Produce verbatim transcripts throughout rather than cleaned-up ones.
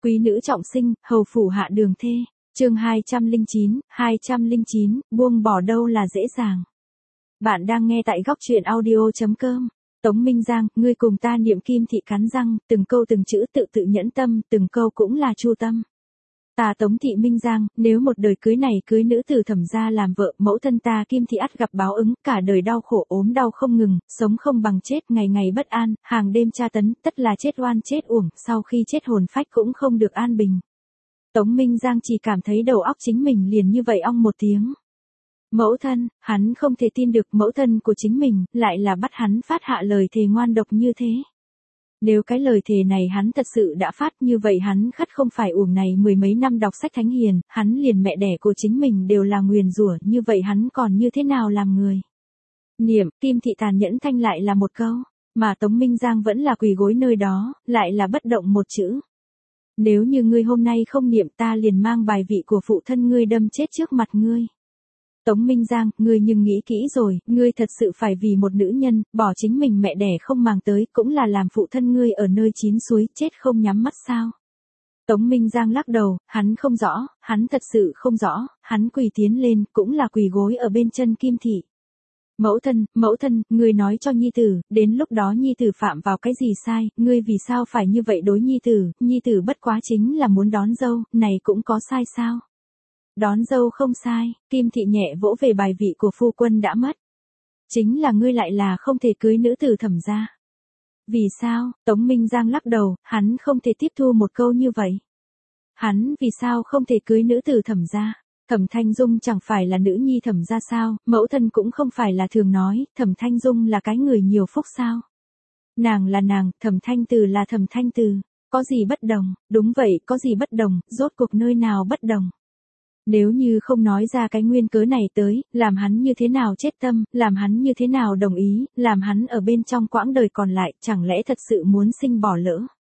Quý nữ trọng sinh, hầu phủ hạ đường thê. Chương hai trăm lẻ chín, hai trăm lẻ chín, buông bỏ đâu là dễ dàng. Bạn đang nghe tại góc truyện audio chấm com. Tống Minh Giang, ngươi cùng ta niệm kim thị cắn răng, từng câu từng chữ tự tự nhẫn tâm, từng câu cũng là chu tâm. Ta Tống thị Minh Giang, nếu một đời cưới này cưới nữ từ Thẩm gia làm vợ, mẫu thân ta Kim thị ắt gặp báo ứng, cả đời đau khổ ốm đau không ngừng, sống không bằng chết, ngày ngày bất an, hàng đêm tra tấn, tất là chết oan chết uổng, sau khi chết hồn phách cũng không được an bình. Tống Minh Giang chỉ cảm thấy đầu óc chính mình liền như vậy ong một tiếng. Mẫu thân, hắn không thể tin được mẫu thân của chính mình, lại là bắt hắn phát hạ lời thề ngoan độc như thế. Nếu cái lời thề này hắn thật sự đã phát, như vậy hắn khất không phải uổng này mười mấy năm đọc sách thánh hiền, hắn liền mẹ đẻ của chính mình đều là nguyền rủa, như vậy hắn còn như thế nào làm người. Niệm, Kim thị tàn nhẫn thanh lại là một câu, mà Tống Minh Giang vẫn là quỳ gối nơi đó, lại là bất động một chữ. Nếu như ngươi hôm nay không niệm, ta liền mang bài vị của phụ thân ngươi đâm chết trước mặt ngươi. Tống Minh Giang, ngươi nhưng nghĩ kỹ rồi, ngươi thật sự phải vì một nữ nhân, bỏ chính mình mẹ đẻ không màng tới, cũng là làm phụ thân ngươi ở nơi chín suối, chết không nhắm mắt sao? Tống Minh Giang lắc đầu, hắn không rõ, hắn thật sự không rõ, hắn quỳ tiến lên, cũng là quỳ gối ở bên chân Kim thị. Mẫu thân, mẫu thân, ngươi nói cho nhi tử, đến lúc đó nhi tử phạm vào cái gì sai, ngươi vì sao phải như vậy đối nhi tử, nhi tử bất quá chính là muốn đón dâu, này cũng có sai sao? Đón dâu không sai, Kim thị nhẹ vỗ về bài vị của phu quân đã mất. Chính là ngươi lại là không thể cưới nữ tử Thẩm gia. Vì sao? Tống Minh Giang lắc đầu, hắn không thể tiếp thu một câu như vậy. Hắn vì sao không thể cưới nữ tử Thẩm gia? Thẩm Thanh Dung chẳng phải là nữ nhi Thẩm gia sao, mẫu thân cũng không phải là thường nói, Thẩm Thanh Dung là cái người nhiều phúc sao. Nàng là nàng, Thẩm Thanh Từ là Thẩm Thanh Từ, có gì bất đồng, đúng vậy, có gì bất đồng, rốt cuộc nơi nào bất đồng. Nếu như không nói ra cái nguyên cớ này tới, làm hắn như thế nào chết tâm, làm hắn như thế nào đồng ý, làm hắn ở bên trong quãng đời còn lại, chẳng lẽ thật sự muốn sinh bỏ lỡ.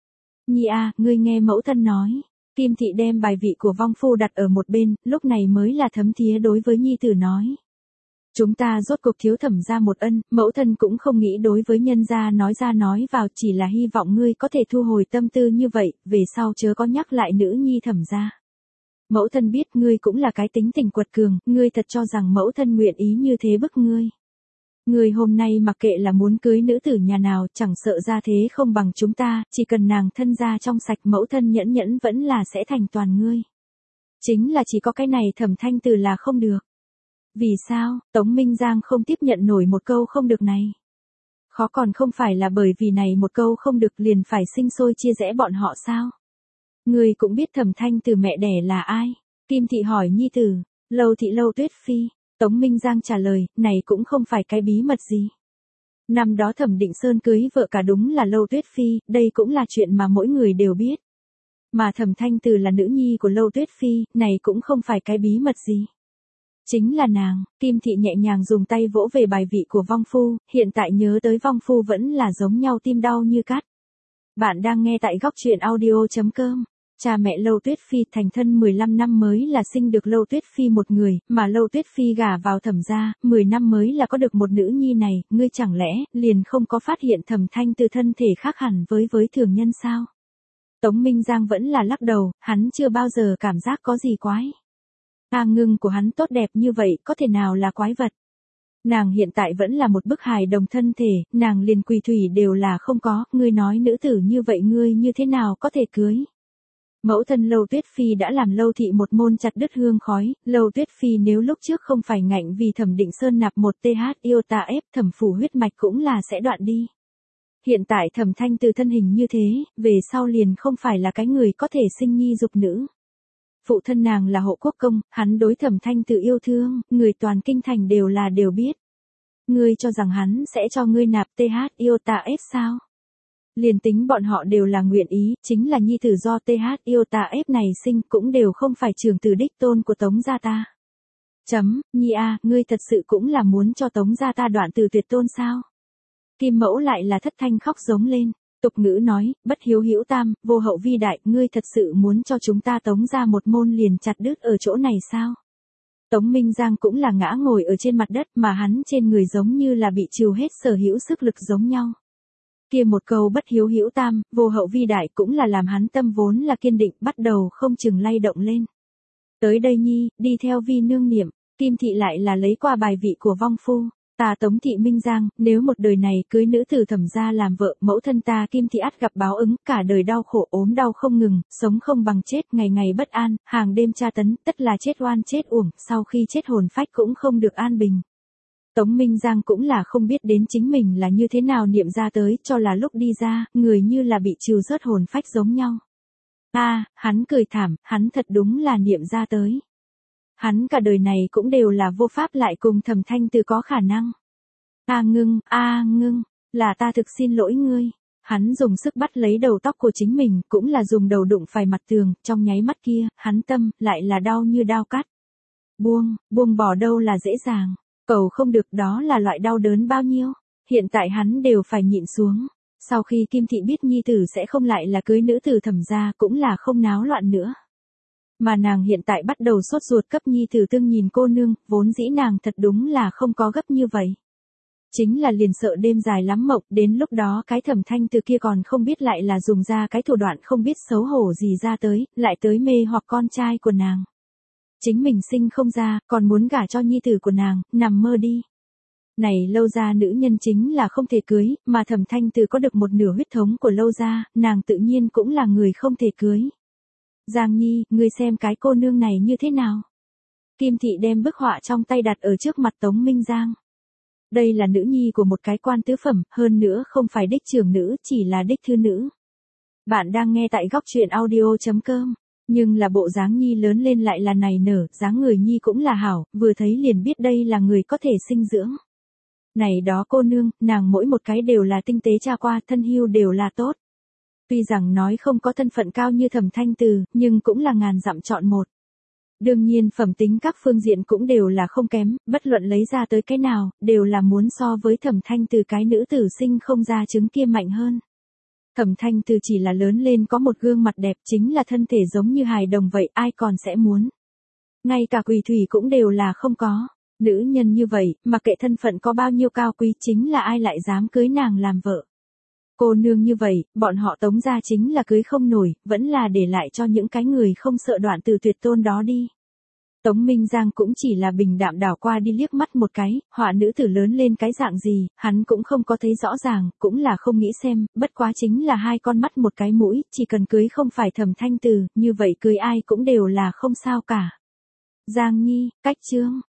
Nhi a, ngươi nghe mẫu thân nói. Kim thị đem bài vị của vong phu đặt ở một bên, lúc này mới là thấm thía đối với nhi tử nói. Chúng ta rốt cuộc thiếu Thẩm gia một ân, mẫu thân cũng không nghĩ đối với nhân gia nói ra nói vào, chỉ là hy vọng ngươi có thể thu hồi tâm tư như vậy, về sau chớ có nhắc lại nữ nhi Thẩm gia. Mẫu thân biết ngươi cũng là cái tính tình quật cường, ngươi thật cho rằng mẫu thân nguyện ý như thế bức ngươi. Ngươi hôm nay mặc kệ là muốn cưới nữ tử nhà nào, chẳng sợ ra thế không bằng chúng ta, chỉ cần nàng thân gia trong sạch, mẫu thân nhẫn nhẫn vẫn là sẽ thành toàn ngươi. Chính là chỉ có cái này Thẩm Thanh Từ là không được. Vì sao? Tống Minh Giang không tiếp nhận nổi một câu không được này. Khó còn không phải là bởi vì này một câu không được liền phải sinh sôi chia rẽ bọn họ sao? Ngươi cũng biết Thẩm Thanh Từ mẹ đẻ là ai? Kim thị hỏi nhi tử. Lâu thị Lâu Tuyết Phi. Tống Minh Giang trả lời, này cũng không phải cái bí mật gì. Năm đó Thẩm Định Sơn cưới vợ cả đúng là Lâu Tuyết Phi, đây cũng là chuyện mà mỗi người đều biết. Mà Thẩm Thanh Từ là nữ nhi của Lâu Tuyết Phi, này cũng không phải cái bí mật gì. Chính là nàng. Kim thị nhẹ nhàng dùng tay vỗ về bài vị của vong phu, hiện tại nhớ tới vong phu vẫn là giống nhau tim đau như cắt. Bạn đang nghe tại góc truyện audio chấm com. Cha mẹ Lâu Tuyết Phi thành thân mười lăm năm mới là sinh được Lâu Tuyết Phi một người, mà Lâu Tuyết Phi gả vào Thẩm gia, mười năm mới là có được một nữ nhi này, ngươi chẳng lẽ liền không có phát hiện Thẩm Thanh Từ thân thể khác hẳn với với thường nhân sao? Tống Minh Giang vẫn là lắc đầu, hắn chưa bao giờ cảm giác có gì quái. A Ngưng của hắn tốt đẹp như vậy, có thể nào là quái vật? Nàng hiện tại vẫn là một bức hài đồng thân thể, nàng liền quỳ thủy đều là không có, ngươi nói nữ tử như vậy ngươi như thế nào có thể cưới? Mẫu thân Lâu Tuyết Phi đã làm Lâu thị một môn chặt đứt hương khói, Lâu Tuyết Phi nếu lúc trước không phải ngạnh vì Thẩm Định Sơn nạp một th yêu ta ép, Thẩm phủ huyết mạch cũng là sẽ đoạn đi. Hiện tại Thẩm Thanh Từ thân hình như thế, về sau liền không phải là cái người có thể sinh nhi dục nữ. Phụ thân nàng là Hộ Quốc công, hắn đối Thẩm Thanh Từ yêu thương, người toàn kinh thành đều là đều biết. Ngươi cho rằng hắn sẽ cho ngươi nạp th yêu ta ép sao? Liền tính bọn họ đều là nguyện ý, chính là nhi tử do th yêu ta ép này sinh cũng đều không phải trưởng tử đích tôn của Tống gia ta. Chấm, nhi a, ngươi thật sự cũng là muốn cho Tống gia ta đoạn từ tuyệt tôn sao? Kim mẫu lại là thất thanh khóc giống lên, tục ngữ nói, bất hiếu hữu tam, vô hậu vi đại, ngươi thật sự muốn cho chúng ta Tống gia một môn liền chặt đứt ở chỗ này sao? Tống Minh Giang cũng là ngã ngồi ở trên mặt đất mà hắn trên người giống như là bị trìu hết sở hữu sức lực giống nhau. Kia một câu bất hiếu hữu tam, vô hậu vi đại cũng là làm hắn tâm vốn là kiên định bắt đầu không chừng lay động lên. Tới đây nhi, đi theo vi nương niệm, Kim thị lại là lấy qua bài vị của vong phu. Ta Tống thị Minh Giang, nếu một đời này cưới nữ tử Thẩm gia làm vợ, mẫu thân ta Kim thị ắt gặp báo ứng, cả đời đau khổ ốm đau không ngừng, sống không bằng chết, ngày ngày bất an, hàng đêm tra tấn, tất là chết oan chết uổng, sau khi chết hồn phách cũng không được an bình. Tống Minh Giang cũng là không biết đến chính mình là như thế nào niệm ra tới, cho là lúc đi ra, người như là bị trừ rớt hồn phách giống nhau. A, à, hắn cười thảm, hắn thật đúng là niệm ra tới. Hắn cả đời này cũng đều là vô pháp lại cùng Thẩm Thanh Từ có khả năng. A ngưng, a ngưng, là ta thực xin lỗi ngươi. Hắn dùng sức bắt lấy đầu tóc của chính mình, cũng là dùng đầu đụng phải mặt tường, trong nháy mắt kia, hắn tâm, lại là đau như đao cắt. Buông, buông bỏ đâu là dễ dàng, cầu không được đó là loại đau đớn bao nhiêu, hiện tại hắn đều phải nhịn xuống. Sau khi Kim thị biết nhi tử sẽ không lại là cưới nữ tử Thẩm gia cũng là không náo loạn nữa. Mà nàng hiện tại bắt đầu sốt ruột cấp nhi tử tương nhìn cô nương, vốn dĩ nàng thật đúng là không có gấp như vậy. Chính là liền sợ đêm dài lắm mộng, đến lúc đó cái Thẩm Thanh Từ kia còn không biết lại là dùng ra cái thủ đoạn không biết xấu hổ gì ra tới, lại tới mê hoặc con trai của nàng. Chính mình sinh không ra, còn muốn gả cho nhi tử của nàng, nằm mơ đi. Này Lâu gia nữ nhân chính là không thể cưới, mà Thẩm Thanh Từ có được một nửa huyết thống của Lâu gia, nàng tự nhiên cũng là người không thể cưới. Giang Nhi, ngươi xem cái cô nương này như thế nào? Kim thị đem bức họa trong tay đặt ở trước mặt Tống Minh Giang. Đây là nữ nhi của một cái quan tứ phẩm, hơn nữa không phải đích trưởng nữ, chỉ là đích thư nữ. Bạn đang nghe tại góc truyện audio chấm com. Nhưng là bộ dáng Nhi lớn lên lại là này nở, dáng người Nhi cũng là hảo, vừa thấy liền biết đây là người có thể sinh dưỡng. Này đó cô nương, nàng mỗi một cái đều là tinh tế tra qua, thân hưu đều là tốt. Tuy rằng nói không có thân phận cao như Thẩm Thanh Từ, nhưng cũng là ngàn dặm chọn một. Đương nhiên phẩm tính các phương diện cũng đều là không kém, bất luận lấy ra tới cái nào, đều là muốn so với Thẩm Thanh Từ cái nữ tử sinh không ra trứng kia mạnh hơn. Thẩm Thanh Từ chỉ là lớn lên có một gương mặt đẹp, chính là thân thể giống như hài đồng vậy, ai còn sẽ muốn. Ngay cả Quỳ Thủy cũng đều là không có. Nữ nhân như vậy, mà kệ thân phận có bao nhiêu cao quý, chính là ai lại dám cưới nàng làm vợ. Cô nương như vậy, bọn họ Tống gia chính là cưới không nổi, vẫn là để lại cho những cái người không sợ đoạn từ tuyệt tôn đó đi. Tống Minh Giang cũng chỉ là bình đạm đảo qua đi liếc mắt một cái, họa nữ tử lớn lên cái dạng gì, hắn cũng không có thấy rõ ràng, cũng là không nghĩ xem, bất quá chính là hai con mắt một cái mũi, chỉ cần cưới không phải Thẩm Thanh Từ, như vậy cưới ai cũng đều là không sao cả. Giang Nhi, cách chương.